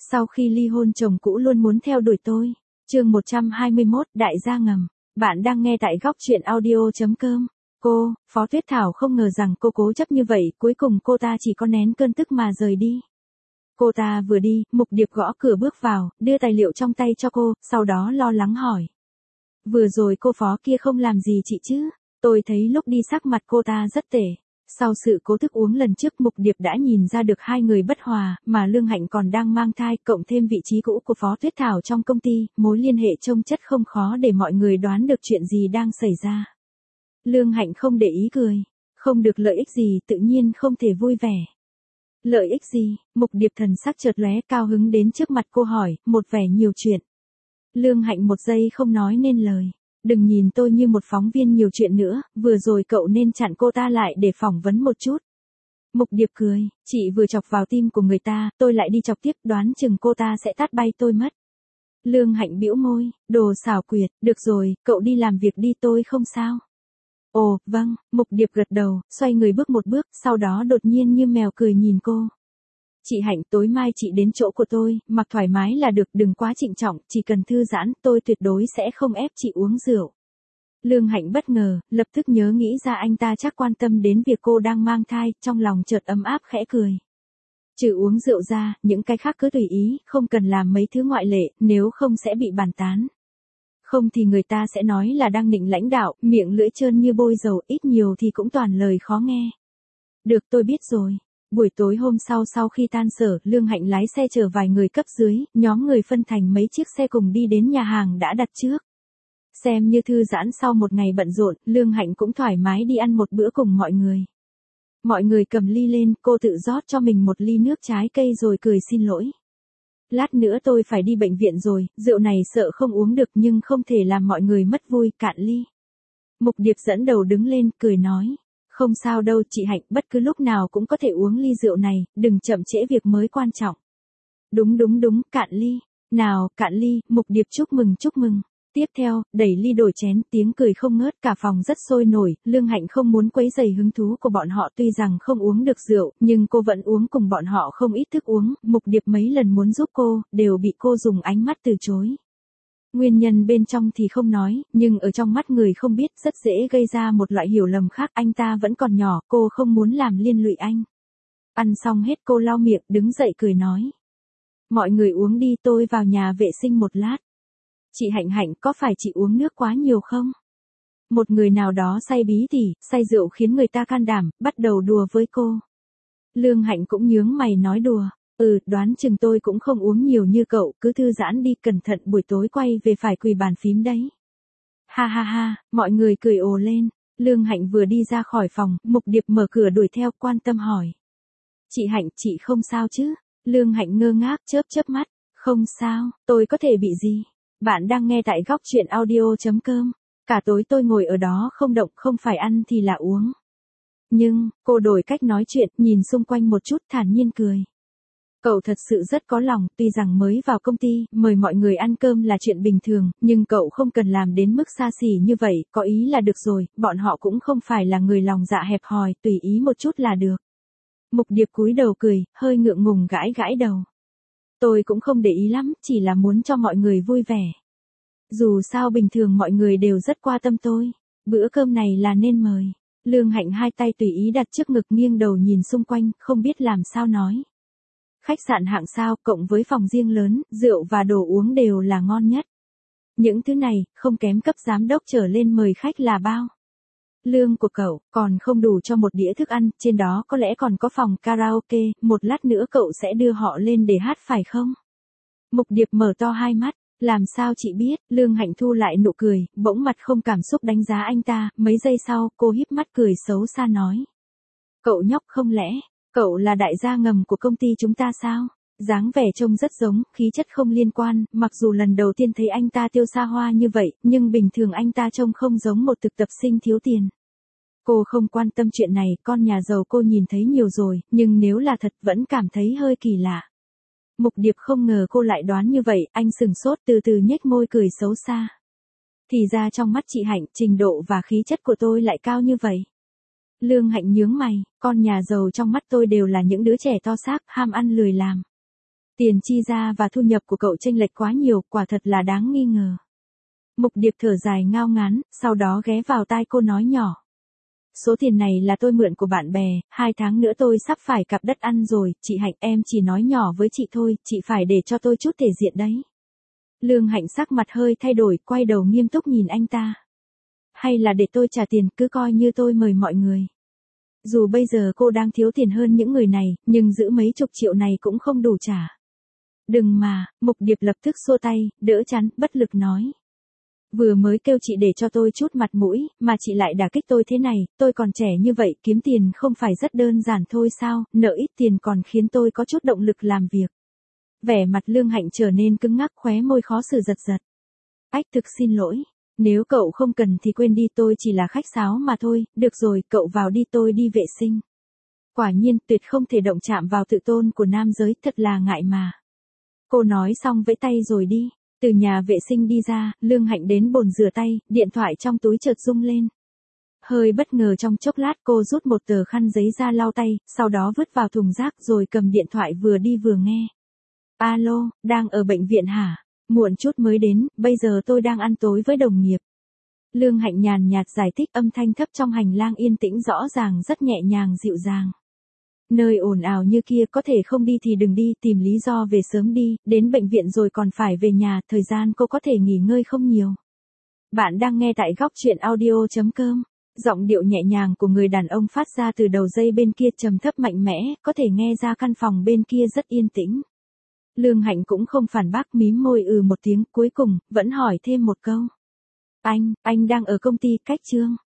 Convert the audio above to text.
Sau khi ly hôn chồng cũ luôn muốn theo đuổi tôi. Chương 121, đại gia ngầm. Bạn đang nghe tại góc truyện audio.com. Phó Tuyết Thảo không ngờ rằng cô cố chấp như vậy, cuối cùng cô ta chỉ có nén cơn tức mà rời đi. Cô ta vừa đi, Mục Điệp gõ cửa bước vào, đưa tài liệu trong tay cho cô, sau đó lo lắng hỏi. Vừa rồi cô Phó kia không làm gì chị chứ? Tôi thấy lúc đi sắc mặt cô ta rất tệ. Sau sự cố thức uống lần trước, Mục Điệp đã nhìn ra được hai người bất hòa, mà Lương Hạnh còn đang mang thai, cộng thêm vị trí cũ của Phó Tuyết Thảo trong công ty, mối liên hệ trông chất không khó để mọi người đoán được chuyện gì đang xảy ra. Lương Hạnh không để ý cười. Không được lợi ích gì tự nhiên không thể vui vẻ. Lợi ích gì? Mục Điệp thần sắc chợt lóe, cao hứng đến trước mặt cô hỏi, một vẻ nhiều chuyện. Lương Hạnh một giây không nói nên lời. Đừng nhìn tôi như một phóng viên nhiều chuyện nữa, vừa rồi cậu nên chặn cô ta lại để phỏng vấn một chút. Mục Điệp cười, chị vừa chọc vào tim của người ta, tôi lại đi chọc tiếp, đoán chừng cô ta sẽ tát bay tôi mất. Lương Hạnh bĩu môi, đồ xảo quyệt, được rồi, cậu đi làm việc đi, tôi không sao. Ồ, vâng, Mục Điệp gật đầu, xoay người bước một bước, sau đó đột nhiên như mèo cười nhìn cô. Chị Hạnh, tối mai chị đến chỗ của tôi, mặc thoải mái là được, đừng quá trịnh trọng, chỉ cần thư giãn, tôi tuyệt đối sẽ không ép chị uống rượu. Lương Hạnh bất ngờ, lập tức nhớ nghĩ ra anh ta chắc quan tâm đến việc cô đang mang thai, trong lòng chợt ấm áp khẽ cười. Trừ uống rượu ra, những cái khác cứ tùy ý, không cần làm mấy thứ ngoại lệ, nếu không sẽ bị bàn tán. Không thì người ta sẽ nói là đang nịnh lãnh đạo, miệng lưỡi trơn như bôi dầu, ít nhiều thì cũng toàn lời khó nghe. Được, tôi biết rồi. Buổi tối hôm sau khi tan sở, Lương Hạnh lái xe chở vài người cấp dưới, nhóm người phân thành mấy chiếc xe cùng đi đến nhà hàng đã đặt trước. Xem như thư giãn sau một ngày bận rộn, Lương Hạnh cũng thoải mái đi ăn một bữa cùng mọi người. Mọi người cầm ly lên, cô tự rót cho mình một ly nước trái cây rồi cười xin lỗi. Lát nữa tôi phải đi bệnh viện rồi, rượu này sợ không uống được nhưng không thể làm mọi người mất vui, cạn ly. Mục Điệp dẫn đầu đứng lên, cười nói. Không sao đâu chị Hạnh, bất cứ lúc nào cũng có thể uống ly rượu này, đừng chậm trễ việc mới quan trọng. Đúng, cạn ly. Nào, cạn ly, Mục Điệp chúc mừng. Tiếp theo, đẩy ly đổi chén, tiếng cười không ngớt, cả phòng rất sôi nổi. Lương Hạnh không muốn quấy rầy hứng thú của bọn họ, tuy rằng không uống được rượu, nhưng cô vẫn uống cùng bọn họ không ít thức uống. Mục Điệp mấy lần muốn giúp cô, đều bị cô dùng ánh mắt từ chối. Nguyên nhân bên trong thì không nói, nhưng ở trong mắt người không biết rất dễ gây ra một loại hiểu lầm khác, anh ta vẫn còn nhỏ, cô không muốn làm liên lụy anh. Ăn xong hết cô lau miệng, đứng dậy cười nói. Mọi người uống đi, tôi vào nhà vệ sinh một lát. Chị Hạnh, có phải chị uống nước quá nhiều không? Một người nào đó say bí tỉ, say rượu khiến người ta can đảm, bắt đầu đùa với cô. Lương Hạnh cũng nhướng mày nói đùa. Đoán chừng tôi cũng không uống nhiều như cậu, cứ thư giãn đi, cẩn thận buổi tối quay về phải quỳ bàn phím đấy. Ha, mọi người cười ồ lên. Lương Hạnh vừa đi ra khỏi phòng, Mục Điệp mở cửa đuổi theo, quan tâm hỏi. Chị Hạnh, chị không sao chứ? Lương Hạnh ngơ ngác, chớp mắt. Không sao, tôi có thể bị gì? Bạn đang nghe tại góc truyện audio.com. Cả tối tôi ngồi ở đó không động, không phải ăn thì là uống. Nhưng, cô đổi cách nói chuyện, nhìn xung quanh một chút, thản nhiên cười. Cậu thật sự rất có lòng, tuy rằng mới vào công ty, mời mọi người ăn cơm là chuyện bình thường, nhưng cậu không cần làm đến mức xa xỉ như vậy, có ý là được rồi, bọn họ cũng không phải là người lòng dạ hẹp hòi, tùy ý một chút là được. Mục Điệp cúi đầu cười, hơi ngượng ngùng gãi đầu. Tôi cũng không để ý lắm, chỉ là muốn cho mọi người vui vẻ. Dù sao bình thường mọi người đều rất quan tâm tôi, bữa cơm này là nên mời. Lương Hạnh hai tay tùy ý đặt trước ngực, nghiêng đầu nhìn xung quanh, không biết làm sao nói. Khách sạn hạng sao, cộng với phòng riêng lớn, rượu và đồ uống đều là ngon nhất. Những thứ này, không kém cấp giám đốc trở lên mời khách là bao. Lương của cậu, còn không đủ cho một đĩa thức ăn, trên đó có lẽ còn có phòng karaoke, một lát nữa cậu sẽ đưa họ lên để hát phải không? Mục Điệp mở to hai mắt, làm sao chị biết? Lương Hạnh thu lại nụ cười, bỗng mặt không cảm xúc đánh giá anh ta, mấy giây sau, cô híp mắt cười xấu xa nói. Cậu nhóc, không lẽ, cậu là đại gia ngầm của công ty chúng ta sao? Dáng vẻ trông rất giống, khí chất không liên quan, mặc dù lần đầu tiên thấy anh ta tiêu xa hoa như vậy, nhưng bình thường anh ta trông không giống một thực tập sinh thiếu tiền. Cô không quan tâm chuyện này, con nhà giàu cô nhìn thấy nhiều rồi, nhưng nếu là thật vẫn cảm thấy hơi kỳ lạ. Mục Điệp không ngờ cô lại đoán như vậy, anh sừng sốt, từ từ nhếch môi cười xấu xa. Thì ra trong mắt chị Hạnh, trình độ và khí chất của tôi lại cao như vậy. Lương Hạnh nhướng mày, con nhà giàu trong mắt tôi đều là những đứa trẻ to xác, ham ăn lười làm. Tiền chi ra và thu nhập của cậu chênh lệch quá nhiều, quả thật là đáng nghi ngờ. Mục Điệp thở dài ngao ngán, sau đó ghé vào tai cô nói nhỏ. Số tiền này là tôi mượn của bạn bè, 2 tháng nữa tôi sắp phải cặp đất ăn rồi, chị Hạnh em chỉ nói nhỏ với chị thôi, chị phải để cho tôi chút thể diện đấy. Lương Hạnh sắc mặt hơi thay đổi, quay đầu nghiêm túc nhìn anh ta. Hay là để tôi trả tiền, cứ coi như tôi mời mọi người. Dù bây giờ cô đang thiếu tiền hơn những người này, nhưng giữ mấy chục triệu này cũng không đủ trả. Đừng mà, Mục Điệp lập tức xua tay, đỡ chắn, bất lực nói. Vừa mới kêu chị để cho tôi chút mặt mũi, mà chị lại đả kích tôi thế này, tôi còn trẻ như vậy, kiếm tiền không phải rất đơn giản thôi sao, nợ ít tiền còn khiến tôi có chút động lực làm việc. Vẻ mặt Lương Hạnh trở nên cứng ngắc, khóe môi khó xử giật giật. Ách, thực xin lỗi, nếu cậu không cần thì quên đi, tôi chỉ là khách sáo mà thôi, được rồi, cậu vào đi, tôi đi vệ sinh. Quả nhiên, tuyệt không thể động chạm vào tự tôn của nam giới, thật là ngại mà. Cô nói xong vẫy tay rồi đi. Từ nhà vệ sinh đi ra, Lương Hạnh đến bồn rửa tay, điện thoại trong túi chợt rung lên. Hơi bất ngờ trong chốc lát cô rút một tờ khăn giấy ra lau tay, sau đó vứt vào thùng rác rồi cầm điện thoại vừa đi vừa nghe. Alo, đang ở bệnh viện hả? Muộn chút mới đến, bây giờ tôi đang ăn tối với đồng nghiệp. Lương Hạnh nhàn nhạt giải thích, âm thanh thấp trong hành lang yên tĩnh rõ ràng rất nhẹ nhàng dịu dàng. Nơi ồn ào như kia có thể không đi thì đừng đi, tìm lý do về sớm đi, đến bệnh viện rồi còn phải về nhà, thời gian cô có thể nghỉ ngơi không nhiều. Bạn đang nghe tại góc truyện audio.com. Giọng điệu nhẹ nhàng của người đàn ông phát ra từ đầu dây bên kia trầm thấp mạnh mẽ, có thể nghe ra căn phòng bên kia rất yên tĩnh. Lương Hạnh cũng không phản bác, mím môi một tiếng, cuối cùng, vẫn hỏi thêm một câu. Anh đang ở công ty cách Trương.